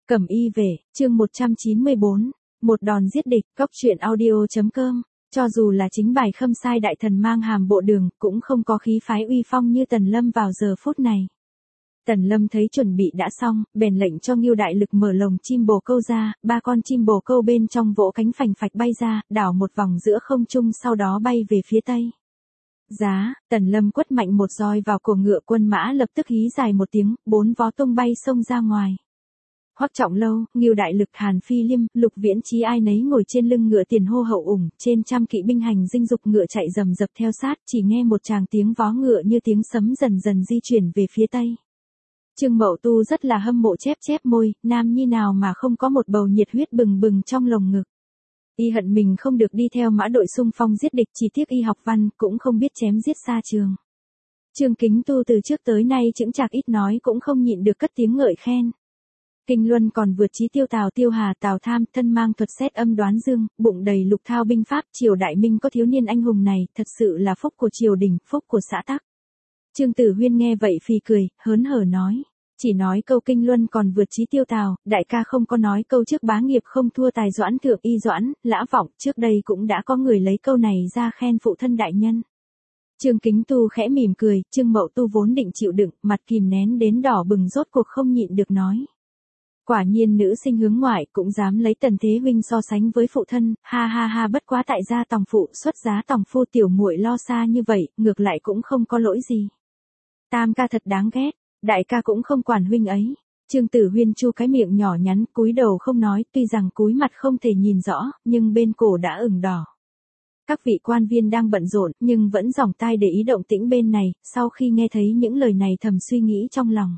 Cẩm y về, chương 194, một đòn giết địch, cóc truyện audio.com. Cho dù là chính bài Khâm Sai đại thần mang hàm bộ đường, cũng không có khí phái uy phong như Tần Lâm vào giờ phút này. Tần Lâm thấy chuẩn bị đã xong, bèn lệnh cho Ngưu Đại Lực mở lồng chim bồ câu ra, ba con chim bồ câu bên trong vỗ cánh phành phạch bay ra, đảo một vòng giữa không trung sau đó bay về phía tây. Giá, Tần Lâm quất mạnh một roi vào cổ ngựa, quân mã lập tức hí dài một tiếng, bốn vó tung bay xông ra ngoài. Hoắc Trọng Lâu, Ngưu Đại Lực, Hàn Phi Liêm, Lục Viễn Chí ai nấy ngồi trên lưng ngựa tiền hô hậu ủng, trên trăm kỵ binh hành dinh dục ngựa chạy rầm rập theo sát, chỉ nghe một tràng tiếng vó ngựa như tiếng sấm dần dần di chuyển về phía tây. Trương Mậu Tu rất là hâm mộ chép chép môi, nam nhi nào mà không có một bầu nhiệt huyết bừng bừng trong lồng ngực. Y hận mình không được đi theo mã đội xung phong giết địch, chỉ tiếc y học văn cũng không biết chém giết xa trường. Trương Kính Tu từ trước tới nay chững chạc ít nói cũng không nhịn được cất tiếng ngợi khen. Kinh Luân còn vượt chí tiêu Tào Tiêu Hà, Tào Tham, thân mang thuật xét âm đoán dương, bụng đầy lục thao binh pháp, triều đại Minh có thiếu niên anh hùng này, thật sự là phúc của triều đình, phúc của xã tắc. Trương Tử Huyên nghe vậy phì cười, hớn hở nói, chỉ nói câu Kinh Luân còn vượt chí tiêu Tào, đại ca không có nói câu trước bá nghiệp không thua tài Doãn thượng y Doãn, Lã Vọng, trước đây cũng đã có người lấy câu này ra khen phụ thân đại nhân. Trương Kính Tu khẽ mỉm cười, Trương Mậu Tu vốn định chịu đựng, mặt kìm nén đến đỏ bừng rốt cuộc không nhịn được nói. Quả nhiên nữ sinh hướng ngoại cũng dám lấy Tần Thế huynh so sánh với phụ thân, ha ha ha, bất quá tại gia tòng phụ xuất giá tòng phu tiểu muội lo xa như vậy, ngược lại cũng không có lỗi gì. Tam ca thật đáng ghét, đại ca cũng không quản huynh ấy. Trương Tử Huyên chu cái miệng nhỏ nhắn, cúi đầu không nói, tuy rằng cúi mặt không thể nhìn rõ, nhưng bên cổ đã ửng đỏ. Các vị quan viên đang bận rộn, nhưng vẫn dòng tai để ý động tĩnh bên này, sau khi nghe thấy những lời này thầm suy nghĩ trong lòng.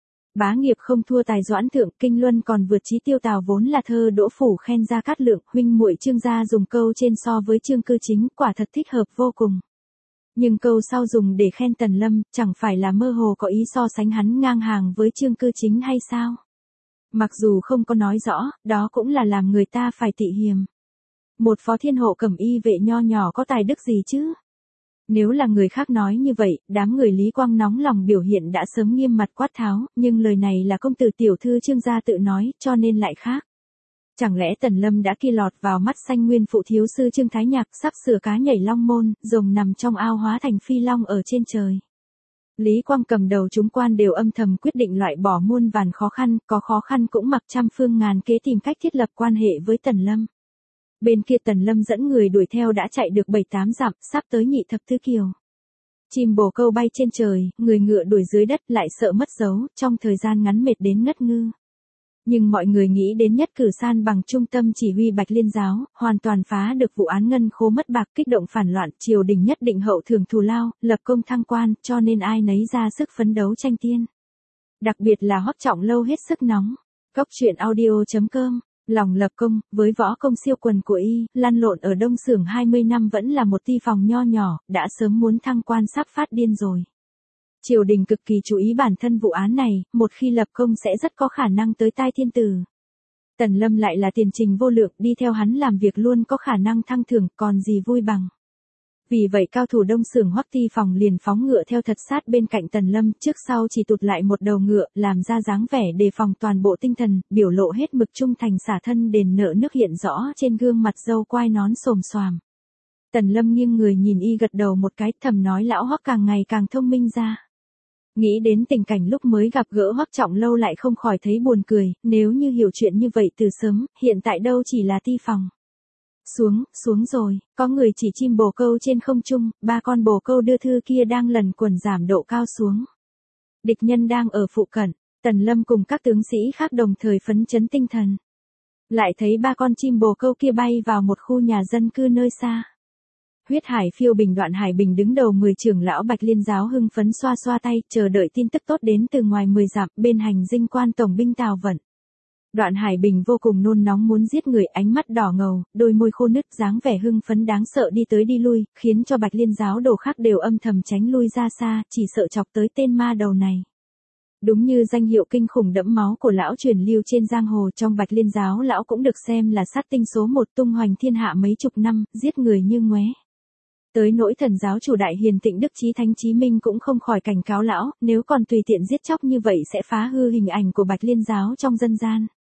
Bá nghiệp không thua tài Doãn thượng, Kinh Luân còn vượt chí tiêu Tào vốn là thơ Đỗ Phủ khen Gia Cát Lượng, huynh muội Trương gia dùng câu trên so với Trương Cư Chính, quả thật thích hợp vô cùng. Nhưng câu sau dùng để khen Tần Lâm, chẳng phải là mơ hồ có ý so sánh hắn ngang hàng với Trương Cư Chính hay sao? Mặc dù không có nói rõ, đó cũng là làm người ta phải tị hiềm. Một phó thiên hộ cẩm y vệ nho nhỏ có tài đức gì chứ? Nếu là người khác nói như vậy, đám người Lý Quang nóng lòng biểu hiện đã sớm nghiêm mặt quát tháo, nhưng lời này là công tử tiểu thư Trương gia tự nói, cho nên lại khác. Chẳng lẽ Tần Lâm đã kia lọt vào mắt xanh nguyên phụ thiếu sư Trương Thái Nhạc, sắp sửa cá nhảy long môn, rồng nằm trong ao hóa thành phi long ở trên trời. Lý Quang cầm đầu chúng quan đều âm thầm quyết định loại bỏ muôn vàn khó khăn, có khó khăn cũng mặc trăm phương ngàn kế tìm cách thiết lập quan hệ với Tần Lâm. Bên kia Tần Lâm dẫn người đuổi theo đã chạy được 7-8 dặm, sắp tới nhị thập tứ kiều. Chim bồ câu bay trên trời, người ngựa đuổi dưới đất lại sợ mất dấu, trong thời gian ngắn mệt đến ngất ngư. Nhưng mọi người nghĩ đến Nhất Cử San bằng trung tâm chỉ huy Bạch Liên giáo, hoàn toàn phá được vụ án ngân khố mất bạc, kích động phản loạn, triều đình nhất định hậu thưởng thù lao, lập công thăng quan, cho nên ai nấy ra sức phấn đấu tranh tiên. Đặc biệt là Hoắc Trọng Lâu hết sức nóng. Cóc truyện audio.com. Lòng lập công, với võ công siêu quần của y, lăn lộn ở Đông Xưởng 20 năm vẫn là một ty phòng nho nhỏ, đã sớm muốn thăng quan sắp phát điên rồi. Triều đình cực kỳ chú ý bản thân vụ án này, một khi lập công sẽ rất có khả năng tới tai thiên tử. Tần Lâm lại là tiền trình vô lượng, đi theo hắn làm việc luôn có khả năng thăng thưởng, còn gì vui bằng. Vì vậy cao thủ Đông Xưởng Hoắc ty phòng liền phóng ngựa theo thật sát bên cạnh Tần Lâm, trước sau chỉ tụt lại một đầu ngựa, làm ra dáng vẻ đề phòng toàn bộ tinh thần, biểu lộ hết mực trung thành xả thân đền nợ nước hiện rõ trên gương mặt râu quai nón xồm xoàm. Tần Lâm nghiêng người nhìn y gật đầu một cái, thầm nói lão Hoắc càng ngày càng thông minh ra. Nghĩ đến tình cảnh lúc mới gặp gỡ Hoắc Trọng Lâu lại không khỏi thấy buồn cười, nếu như hiểu chuyện như vậy từ sớm, hiện tại đâu chỉ là ty phòng. Xuống rồi, có người chỉ chim bồ câu trên không trung, ba con bồ câu đưa thư kia đang lần quần giảm độ cao xuống. Địch nhân đang ở phụ cận, Tần Lâm cùng các tướng sĩ khác đồng thời phấn chấn tinh thần. Lại thấy ba con chim bồ câu kia bay vào một khu nhà dân cư nơi xa. Huyết Hải Phiêu Bình Đoạn Hải Bình đứng đầu 10 trưởng lão Bạch Liên giáo hưng phấn xoa xoa tay, chờ đợi tin tức tốt đến từ ngoài 10 dặm, bên hành dinh quan tổng binh Tào Vận. Đoạn Hải Bình vô cùng nôn nóng muốn giết người, ánh mắt đỏ ngầu, đôi môi khô nứt, dáng vẻ hưng phấn đáng sợ đi tới đi lui, khiến cho Bạch Liên giáo đồ khác đều âm thầm tránh lui ra xa, chỉ sợ chọc tới tên ma đầu này. Đúng như danh hiệu kinh khủng đẫm máu của lão truyền lưu trên giang hồ, trong Bạch Liên giáo lão cũng được xem là sát tinh số 1, tung hoành thiên hạ mấy chục năm, giết người như ngoé. Tới nỗi thần giáo chủ đại hiền Tịnh Đức Chí Thánh Chí Minh cũng không khỏi cảnh cáo lão, nếu còn tùy tiện giết chóc như vậy sẽ phá hư hình ảnh của Bạch Liên giáo trong dân gian.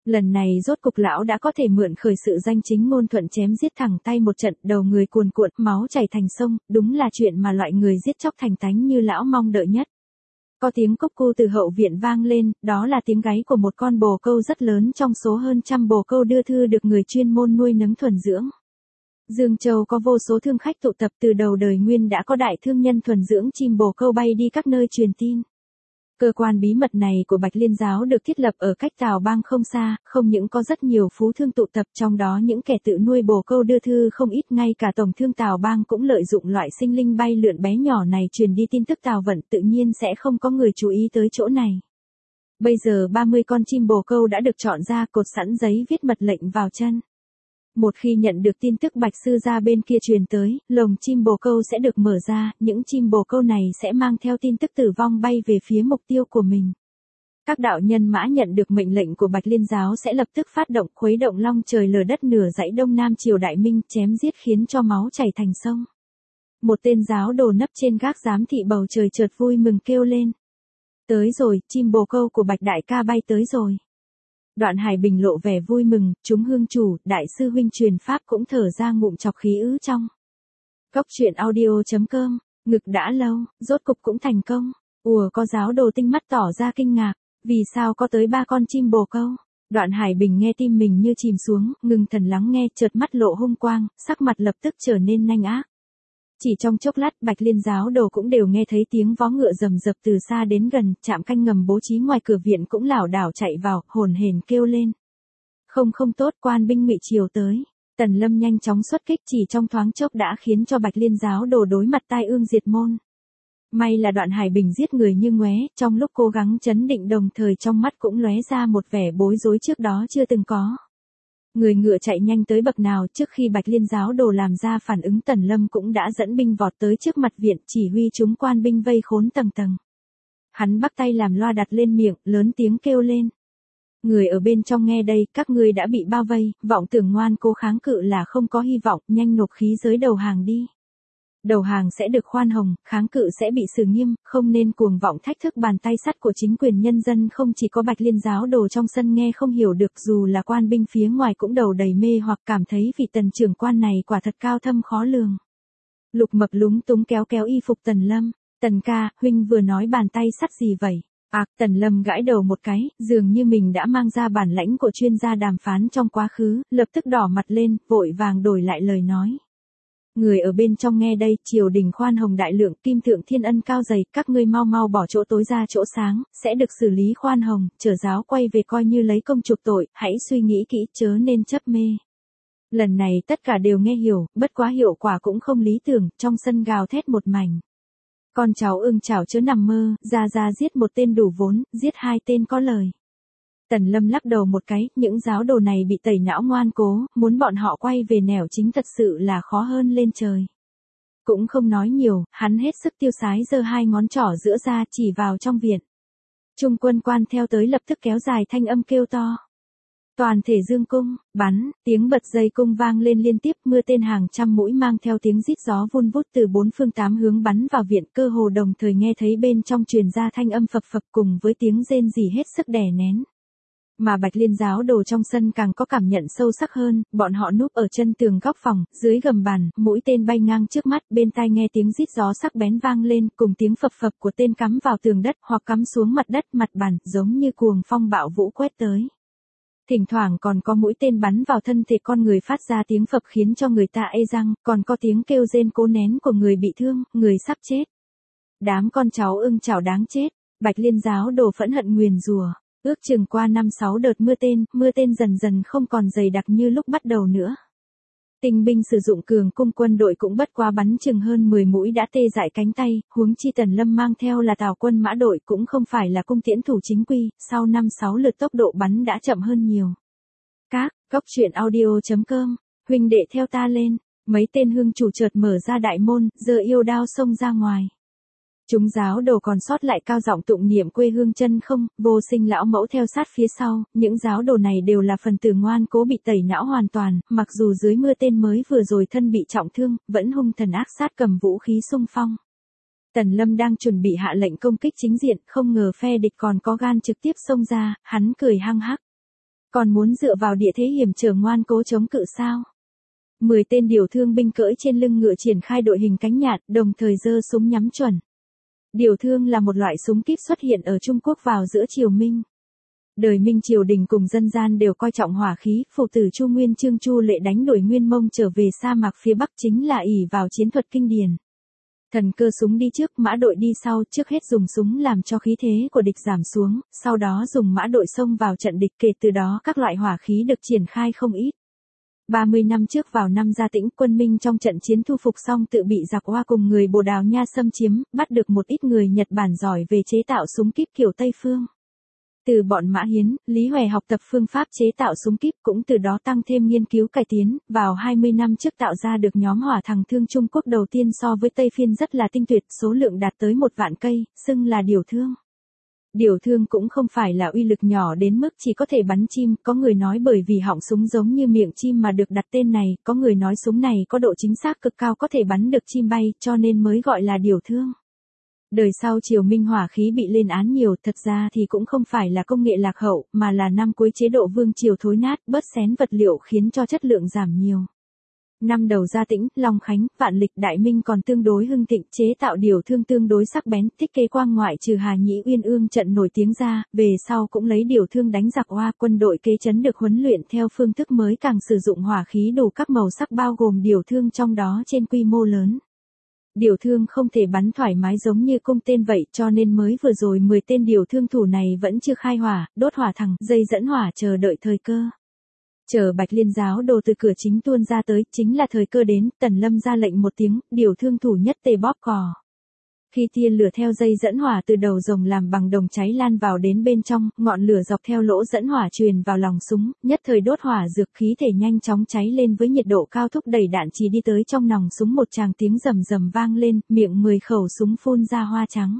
Lần này rốt cục lão đã có thể mượn khởi sự danh chính ngôn thuận chém giết thẳng tay một trận, đầu người cuồn cuộn, máu chảy thành sông, đúng là chuyện mà loại người giết chóc thành tánh như lão mong đợi nhất. Có tiếng cúc cu từ hậu viện vang lên, đó là tiếng gáy của một con bồ câu rất lớn trong số hơn trăm bồ câu đưa thư được người chuyên môn nuôi nấng thuần dưỡng. Dương Châu có vô số thương khách tụ tập, từ đầu đời Nguyên đã có đại thương nhân thuần dưỡng chim bồ câu bay đi các nơi truyền tin. Cơ quan bí mật này của Bạch Liên Giáo được thiết lập ở cách Tào Bang không xa, không những có rất nhiều phú thương tụ tập, trong đó những kẻ tự nuôi bồ câu đưa thư không ít, ngay cả tổng thương Tào Bang cũng lợi dụng loại sinh linh bay lượn bé nhỏ này truyền đi tin tức Tào vận, tự nhiên sẽ không có người chú ý tới chỗ này. Bây giờ 30 con chim bồ câu đã được chọn ra, cột sẵn giấy viết mật lệnh vào chân. Một khi nhận được tin tức Bạch sư gia bên kia truyền tới, lồng chim bồ câu sẽ được mở ra, những chim bồ câu này sẽ mang theo tin tức tử vong bay về phía mục tiêu của mình. Các đạo nhân mã nhận được mệnh lệnh của Bạch Liên Giáo sẽ lập tức phát động, khuấy động long trời lở đất nửa dãy Đông Nam triều Đại Minh, chém giết khiến cho máu chảy thành sông. Một tên giáo đồ nấp trên gác giám thị bầu trời chợt vui mừng kêu lên. Tới rồi, chim bồ câu của Bạch đại ca bay tới rồi. Đoạn Hải Bình lộ vẻ vui mừng, chúng hương chủ, đại sư huynh truyền pháp cũng thở ra ngụm chọc khí ứ trong. Góc truyện audio.com, ngực đã lâu, rốt cục cũng thành công. Có giáo đồ tinh mắt tỏ ra kinh ngạc, vì sao có tới 3 con chim bồ câu. Đoạn Hải Bình nghe tim mình như chìm xuống, ngừng thần lắng nghe, chợt mắt lộ hung quang, sắc mặt lập tức trở nên nhanh ác. Chỉ trong chốc lát, Bạch Liên giáo đồ cũng đều nghe thấy tiếng vó ngựa rầm rập từ xa đến gần, trạm canh ngầm bố trí ngoài cửa viện cũng lảo đảo chạy vào, hồn hển kêu lên. Không tốt, quan binh Ngụy triều tới. Tần Lâm nhanh chóng xuất kích, chỉ trong thoáng chốc đã khiến cho Bạch Liên giáo đồ đối mặt tai ương diệt môn. May là Đoạn Hải Bình giết người như ngoé, trong lúc cố gắng trấn định đồng thời trong mắt cũng lóe ra một vẻ bối rối trước đó chưa từng có. Người ngựa chạy nhanh tới bậc nào, trước khi Bạch Liên giáo đồ làm ra phản ứng, Tần Lâm cũng đã dẫn binh vọt tới trước mặt viện, chỉ huy chúng quan binh vây khốn tầng tầng. Hắn bắt tay làm loa đặt lên miệng, lớn tiếng kêu lên. Người ở bên trong nghe đây, các ngươi đã bị bao vây, vọng tưởng ngoan cố kháng cự là không có hy vọng, nhanh nộp khí giới đầu hàng đi. Đầu hàng sẽ được khoan hồng, kháng cự sẽ bị xử nghiêm, không nên cuồng vọng thách thức bàn tay sắt của chính quyền nhân dân. Không chỉ có Bạch Liên giáo đồ trong sân nghe không hiểu được, dù là quan binh phía ngoài cũng đầu đầy mê hoặc cảm thấy vị Tần trưởng quan này quả thật cao thâm khó lường. Lục Mập lúng túng kéo kéo y phục Tần Lâm. Tần ca, huynh vừa nói bàn tay sắt gì vậy? Tần Lâm gãi đầu một cái, dường như mình đã mang ra bản lãnh của chuyên gia đàm phán trong quá khứ, lập tức đỏ mặt lên, vội vàng đổi lại lời nói. Người ở bên trong nghe đây, triều đình khoan hồng đại lượng, kim thượng thiên ân cao dày, các ngươi mau mau bỏ chỗ tối ra chỗ sáng, sẽ được xử lý khoan hồng, chở giáo quay về coi như lấy công chuộc tội, hãy suy nghĩ kỹ chớ nên chấp mê. Lần này tất cả đều nghe hiểu, bất quá hiệu quả cũng không lý tưởng, trong sân gào thét một mảnh. Con cháu Ưng Chảo chớ nằm mơ, ra giết một tên đủ vốn, giết 2 tên có lời. Tần Lâm lắc đầu một cái, những giáo đồ này bị tẩy não ngoan cố, muốn bọn họ quay về nẻo chính thật sự là khó hơn lên trời. Cũng không nói nhiều, hắn hết sức tiêu sái giơ 2 ngón trỏ giữa ra chỉ vào trong viện. Trung quân quan theo tới lập tức kéo dài thanh âm kêu to. Toàn thể dương cung, bắn, tiếng bật dây cung vang lên liên tiếp, mưa tên hàng trăm mũi mang theo tiếng rít gió vun vút từ 4 phương 8 hướng bắn vào viện, cơ hồ đồng thời nghe thấy bên trong truyền ra thanh âm phập phập cùng với tiếng rên rỉ hết sức đè nén. Mà Bạch Liên giáo đồ trong sân càng có cảm nhận sâu sắc hơn, bọn họ núp ở chân tường góc phòng, dưới gầm bàn, mũi tên bay ngang trước mắt, bên tai nghe tiếng rít gió sắc bén vang lên, cùng tiếng phập phập của tên cắm vào tường đất hoặc cắm xuống mặt đất, mặt bàn, giống như cuồng phong bạo vũ quét tới. Thỉnh thoảng còn có mũi tên bắn vào thân thể con người phát ra tiếng phập khiến cho người ta ê răng, còn có tiếng kêu rên cố nén của người bị thương, người sắp chết. Đám con cháu Ưng Chảo đáng chết, Bạch Liên giáo đồ phẫn hận nguyền rủa. Ước chừng qua 5-6 đợt mưa tên dần dần không còn dày đặc như lúc bắt đầu nữa. Tinh binh sử dụng cường cung quân đội cũng bất quá bắn chừng hơn 10 mũi đã tê dại cánh tay, huống chi Tần Lâm mang theo là Tào quân mã đội cũng không phải là cung tiễn thủ chính quy, sau 5-6 lượt tốc độ bắn đã chậm hơn nhiều. Góc truyện audio.com, huynh đệ theo ta lên, mấy tên hương chủ chợt mở ra đại môn, giơ yêu đao xông ra ngoài. Chúng giáo đồ còn sót lại cao giọng tụng niệm quê hương chân không, vô sinh lão mẫu theo sát phía sau, những giáo đồ này đều là phần tử ngoan cố bị tẩy não hoàn toàn, mặc dù dưới mưa tên mới vừa rồi thân bị trọng thương, vẫn hung thần ác sát cầm vũ khí xung phong. Tần Lâm đang chuẩn bị hạ lệnh công kích chính diện, không ngờ phe địch còn có gan trực tiếp xông ra, hắn cười hăng hắc. Còn muốn dựa vào địa thế hiểm trở ngoan cố chống cự sao? 10 tên điều thương binh cưỡi trên lưng ngựa triển khai đội hình cánh nhạn, đồng thời giơ súng nhắm chuẩn. Điều thương là một loại súng kíp xuất hiện ở Trung Quốc vào giữa triều Minh. Đời Minh triều đình cùng dân gian đều coi trọng hỏa khí, phụ tử Chu Nguyên Chương Chu Lệ đánh đuổi Nguyên Mông trở về sa mạc phía Bắc chính là ỷ vào chiến thuật kinh điển. Thần cơ súng đi trước, mã đội đi sau, trước hết dùng súng làm cho khí thế của địch giảm xuống, sau đó dùng mã đội xông vào trận địch, kể từ đó các loại hỏa khí được triển khai không ít. 30 năm trước vào năm Gia Tĩnh, quân Minh trong trận chiến thu phục xong tự bị giặc Hoa cùng người Bồ Đào Nha xâm chiếm, bắt được một ít người Nhật Bản giỏi về chế tạo súng kíp kiểu Tây Phương. Từ bọn Mã Hiến, Lý Hòe học tập phương pháp chế tạo súng kíp, cũng từ đó tăng thêm nghiên cứu cải tiến, vào 20 năm trước tạo ra được nhóm hỏa thằng thương Trung Quốc đầu tiên so với Tây Phiên rất là tinh tuyệt, số lượng đạt tới 1 vạn cây, xưng là điều thương. Điều thương cũng không phải là uy lực nhỏ đến mức chỉ có thể bắn chim, có người nói bởi vì họng súng giống như miệng chim mà được đặt tên này, có người nói súng này có độ chính xác cực cao có thể bắn được chim bay, cho nên mới gọi là điều thương. Đời sau triều Minh hỏa khí bị lên án nhiều, thật ra thì cũng không phải là công nghệ lạc hậu, mà là năm cuối chế độ vương triều thối nát, bớt xén vật liệu khiến cho chất lượng giảm nhiều. Năm đầu Gia Tĩnh, Long Khánh, Vạn Lịch, Đại Minh còn tương đối hưng thịnh, chế tạo điều thương tương đối sắc bén, thiết kế quang ngoại trừ Hà Nhĩ Uyên Ương trận nổi tiếng ra, về sau cũng lấy điều thương đánh giặc Hoa, quân đội kế chấn được huấn luyện theo phương thức mới càng sử dụng hỏa khí đủ các màu sắc bao gồm điều thương trong đó trên quy mô lớn. Điều thương không thể bắn thoải mái giống như cung tên vậy, cho nên mới vừa rồi 10 tên điều thương thủ này vẫn chưa khai hỏa, đốt hỏa thẳng, dây dẫn hỏa chờ đợi thời cơ. Chờ Bạch Liên giáo đồ từ cửa chính tuôn ra tới, chính là thời cơ đến, Tần Lâm ra lệnh một tiếng, điều thương thủ nhất tề bóp cò. Khi tia lửa theo dây dẫn hỏa từ đầu rồng làm bằng đồng cháy lan vào đến bên trong, ngọn lửa dọc theo lỗ dẫn hỏa truyền vào lòng súng, nhất thời đốt hỏa dược khí thể nhanh chóng cháy lên với nhiệt độ cao, thúc đẩy đạn chỉ đi tới trong nòng súng, một tràng tiếng rầm rầm vang lên, miệng 10 khẩu súng phun ra hoa trắng.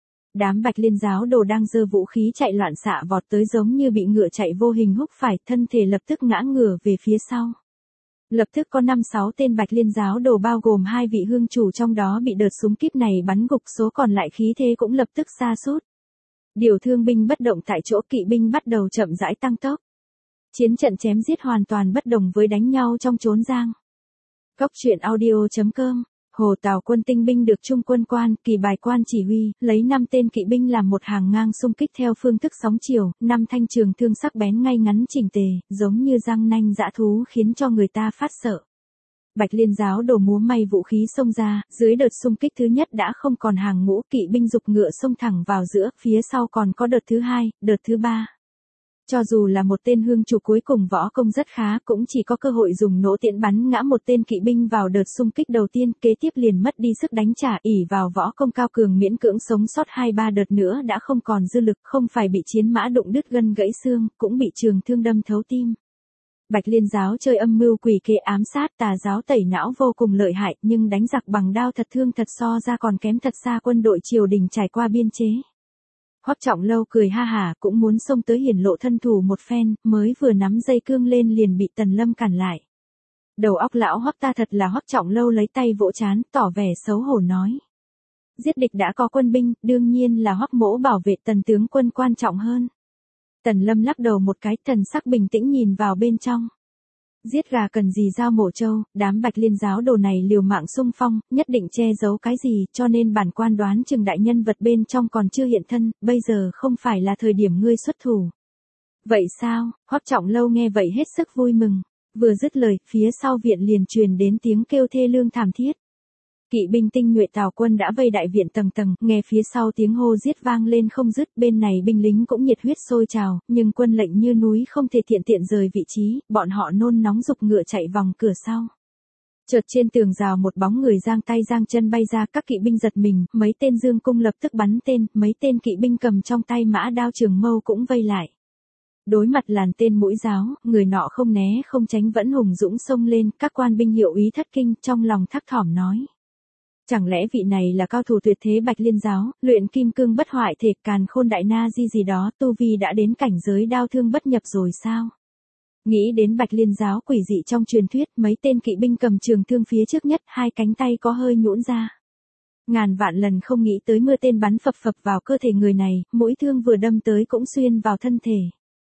Đám Bạch Liên giáo đồ đang giơ vũ khí chạy loạn xạ vọt tới giống như bị ngựa chạy vô hình húc phải, thân thể lập tức ngã ngửa về phía sau. Lập tức có 5-6 tên Bạch Liên giáo đồ bao gồm 2 vị hương chủ trong đó bị đợt súng kíp này bắn gục, số còn lại khí thế cũng lập tức sa sút. Điều thương binh bất động tại chỗ, kỵ binh bắt đầu chậm rãi tăng tốc. Chiến trận chém giết hoàn toàn bất đồng với đánh nhau trong chốn giang. Cốc truyện audio.com. Hồ Tào quân tinh binh được Trung quân quan, Kỳ Bài quan chỉ huy, lấy 5 tên kỵ binh làm một hàng ngang xung kích theo phương thức sóng chiều, 5 thanh trường thương sắc bén ngay ngắn chỉnh tề, giống như răng nanh dã thú khiến cho người ta phát sợ. Bạch Liên giáo đồ múa may vũ khí xông ra, dưới đợt xung kích thứ nhất đã không còn hàng ngũ, kỵ binh giục ngựa xông thẳng vào giữa, phía sau còn có đợt thứ 2, đợt thứ 3. Cho dù là một tên hương chủ cuối cùng võ công rất khá, cũng chỉ có cơ hội dùng nỗ tiễn bắn ngã một tên kỵ binh vào đợt xung kích đầu tiên, kế tiếp liền mất đi sức đánh trả, ỷ vào võ công cao cường miễn cưỡng sống sót 2-3 đợt nữa đã không còn dư lực, không phải bị chiến mã đụng đứt gân gãy xương, cũng bị trường thương đâm thấu tim. Bạch Liên giáo chơi âm mưu quỷ kế ám sát, tà giáo tẩy não vô cùng lợi hại, nhưng đánh giặc bằng đao thật thương thật so ra còn kém thật xa quân đội triều đình trải qua biên chế. Hoắc Trọng Lâu cười ha hả, cũng muốn xông tới hiển lộ thân thủ một phen, mới vừa nắm dây cương lên liền bị Tần Lâm cản lại. Đầu óc lão Hoắc ta thật là. Hoắc Trọng Lâu lấy tay vỗ trán, tỏ vẻ xấu hổ nói. Giết địch đã có quân binh, đương nhiên là Hoắc mỗ bảo vệ Tần tướng quân quan trọng hơn. Tần Lâm lắc đầu một cái, thần sắc bình tĩnh nhìn vào bên trong. Giết gà cần gì dao mổ trâu, đám Bạch Liên giáo đồ này liều mạng xung phong, nhất định che giấu cái gì, cho nên bản quan đoán chừng đại nhân vật bên trong còn chưa hiện thân, bây giờ không phải là thời điểm ngươi xuất thủ. Vậy sao? Hoắc Trọng Lâu nghe vậy hết sức vui mừng. Vừa dứt lời, phía sau viện liền truyền đến tiếng kêu thê lương thảm thiết. Kỵ binh tinh nhuệ Tào quân đã vây đại viện tầng tầng, nghe phía sau tiếng hô giết vang lên không dứt, bên này binh lính cũng nhiệt huyết sôi trào, nhưng quân lệnh như núi không thể tiện rời vị trí, bọn họ nôn nóng giục ngựa chạy vòng cửa sau. Chợt trên tường rào một bóng người giang tay giang chân bay ra, các kỵ binh giật mình, mấy tên dương cung lập tức bắn tên, mấy tên kỵ binh cầm trong tay mã đao trường mâu cũng vây lại. Đối mặt làn tên mũi giáo, người nọ không né không tránh vẫn hùng dũng xông lên, các quan binh hiệu úy thất kinh, trong lòng thắc thỏm nói. Chẳng lẽ vị này là cao thủ tuyệt thế Bạch Liên giáo, luyện kim cương bất hoại thể, càn khôn đại na di gì đó, tu vi đã đến cảnh giới đao thương bất nhập rồi sao? Nghĩ đến Bạch Liên giáo quỷ dị trong truyền thuyết, mấy tên kỵ binh cầm trường thương phía trước nhất, hai cánh tay có hơi nhũn ra. Ngàn vạn lần không nghĩ tới mưa tên bắn phập phập vào cơ thể người này, mũi thương vừa đâm tới cũng xuyên vào thân thể.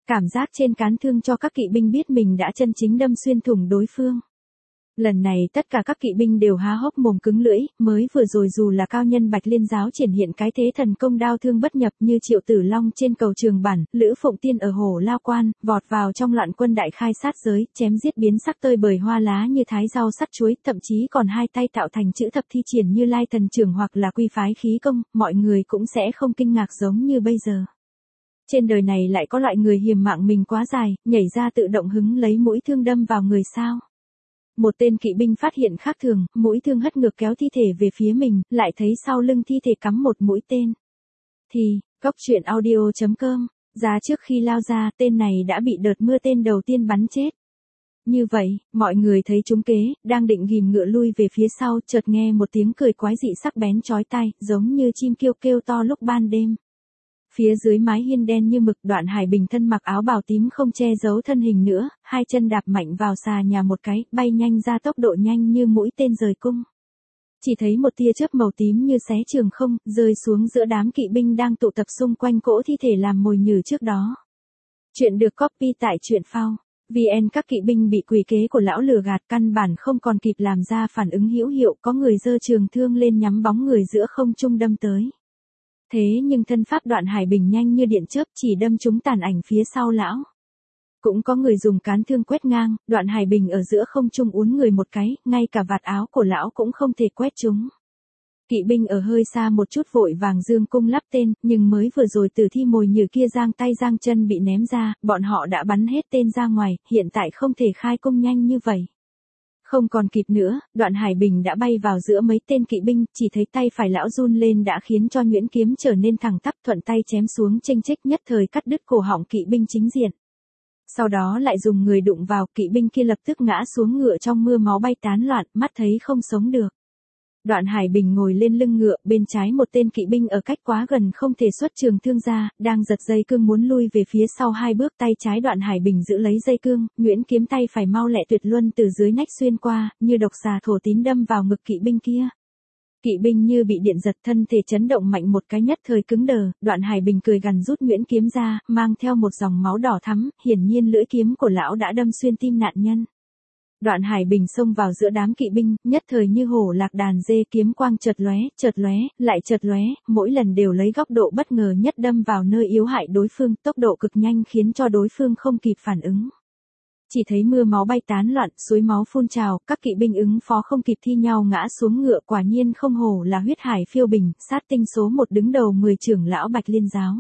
Cảm giác trên cán thương cho các kỵ binh biết mình đã chân chính đâm xuyên thủng đối phương. Lần này tất cả các kỵ binh đều há hốc mồm cứng lưỡi, mới vừa rồi dù là cao nhân Bạch Liên giáo triển hiện cái thế thần công đao thương bất nhập như Triệu Tử Long trên cầu Trường Bản, Lữ Phụng Tiên ở Hồ Lao Quan, vọt vào trong loạn quân đại khai sát giới, chém giết biến sắc tơi bời hoa lá như thái rau sắt chuối, thậm chí còn hai tay tạo thành chữ thập thi triển như Lai Thần Trưởng hoặc là Quy Phái Khí Công, mọi người cũng sẽ không kinh ngạc giống như bây giờ. Trên đời này lại có loại người hiềm mạng mình quá dài, nhảy ra tự động hứng lấy mũi thương đâm vào người sao? Một tên kỵ binh phát hiện khác thường, mũi thương hất ngược kéo thi thể về phía mình, lại thấy sau lưng thi thể cắm một mũi tên. Thì, Cốc Truyện Audio.com, ra trước khi lao ra, tên này đã bị đợt mưa tên đầu tiên bắn chết. Như vậy, mọi người thấy trúng kế, đang định ghìm ngựa lui về phía sau, chợt nghe một tiếng cười quái dị sắc bén chói tai, giống như chim kêu kêu to lúc ban đêm. Phía dưới mái hiên đen như mực, Đoạn Hải Bình thân mặc áo bào tím không che giấu thân hình nữa, hai chân đạp mạnh vào xà nhà một cái, bay nhanh ra tốc độ nhanh như mũi tên rời cung. Chỉ thấy một tia chớp màu tím như xé trường không, rơi xuống giữa đám kỵ binh đang tụ tập xung quanh cỗ thi thể làm mồi nhử trước đó. Chuyện được copy tại truyện phao. VN. Các kỵ binh bị quỷ kế của lão lừa gạt, căn bản không còn kịp làm ra phản ứng hữu hiệu, có người giơ trường thương lên nhắm bóng người giữa không trung đâm tới. Thế nhưng thân pháp Đoạn Hải Bình nhanh như điện chớp, chỉ đâm trúng tàn ảnh phía sau lão. Cũng có người dùng cán thương quét ngang, Đoạn Hải Bình ở giữa không trung uốn người một cái, ngay cả vạt áo của lão cũng không thể quét trúng. Kỵ binh ở hơi xa một chút vội vàng dương cung lắp tên, nhưng mới vừa rồi tử thi mồi nhử kia giang tay giang chân bị ném ra, bọn họ đã bắn hết tên ra ngoài, hiện tại không thể khai cung nhanh như vậy. Không còn kịp nữa, Đoạn Hải Bình đã bay vào giữa mấy tên kỵ binh, chỉ thấy tay phải lão run lên đã khiến cho nhuyễn kiếm trở nên thẳng tắp, thuận tay chém xuống chênh chếch, nhất thời cắt đứt cổ họng kỵ binh chính diện. Sau đó lại dùng người đụng vào, kỵ binh kia lập tức ngã xuống ngựa trong mưa máu bay tán loạn, mắt thấy không sống được. Đoạn Hải Bình ngồi lên lưng ngựa, bên trái một tên kỵ binh ở cách quá gần không thể xuất trường thương ra, đang giật dây cương muốn lui về phía sau hai bước, tay trái Đoạn Hải Bình giữ lấy dây cương, nhuyễn kiếm tay phải mau lẹ tuyệt luân từ dưới nách xuyên qua, như độc xà thổ tín đâm vào ngực kỵ binh kia. Kỵ binh như bị điện giật, thân thể chấn động mạnh một cái, nhất thời cứng đờ. Đoạn Hải Bình cười gằn rút nhuyễn kiếm ra, mang theo một dòng máu đỏ thắm, hiển nhiên lưỡi kiếm của lão đã đâm xuyên tim nạn nhân. Đoạn Hải Bình xông vào giữa đám kỵ binh, nhất thời như hổ lạc đàn dê, kiếm quang chợt lóe, lại chợt lóe, mỗi lần đều lấy góc độ bất ngờ nhất đâm vào nơi yếu hại đối phương, tốc độ cực nhanh khiến cho đối phương không kịp phản ứng. Chỉ thấy mưa máu bay tán loạn, suối máu phun trào, các kỵ binh ứng phó không kịp thi nhau ngã xuống ngựa, quả nhiên không hổ là huyết hải phiêu bình, sát tinh số 1 đứng đầu 10 trưởng lão Bạch Liên giáo.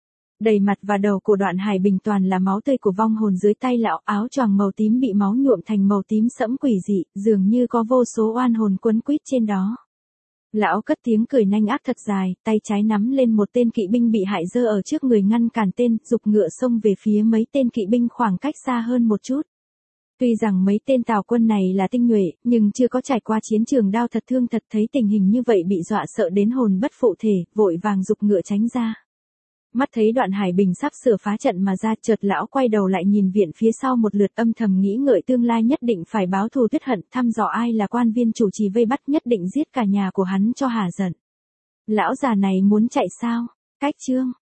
Đầy mặt và đầu của Đoạn Hải Bình toàn là máu tươi của vong hồn, dưới tay lão áo choàng màu tím bị máu nhuộm thành màu tím sẫm quỷ dị, dường như có vô số oan hồn quấn quýt trên đó. Lão cất tiếng cười nanh ác thật dài, tay trái nắm lên một tên kỵ binh bị hại giơ ở trước người ngăn cản tên, giục ngựa xông về phía mấy tên kỵ binh khoảng cách xa hơn một chút. Tuy rằng mấy tên tào quân này là tinh nhuệ, nhưng chưa có trải qua chiến trường đao thật thương thật, thấy tình hình như vậy bị dọa sợ đến hồn bất phụ thể, vội vàng giục ngựa tránh ra. Mắt thấy Đoạn Hải Bình sắp sửa phá trận mà ra, chợt lão quay đầu lại nhìn viện phía sau một lượt, âm thầm nghĩ ngợi tương lai nhất định phải báo thù tuyết hận, thăm dò ai là quan viên chủ trì vây bắt, nhất định giết cả nhà của hắn cho hả giận. Lão già này muốn chạy sao? Cách chương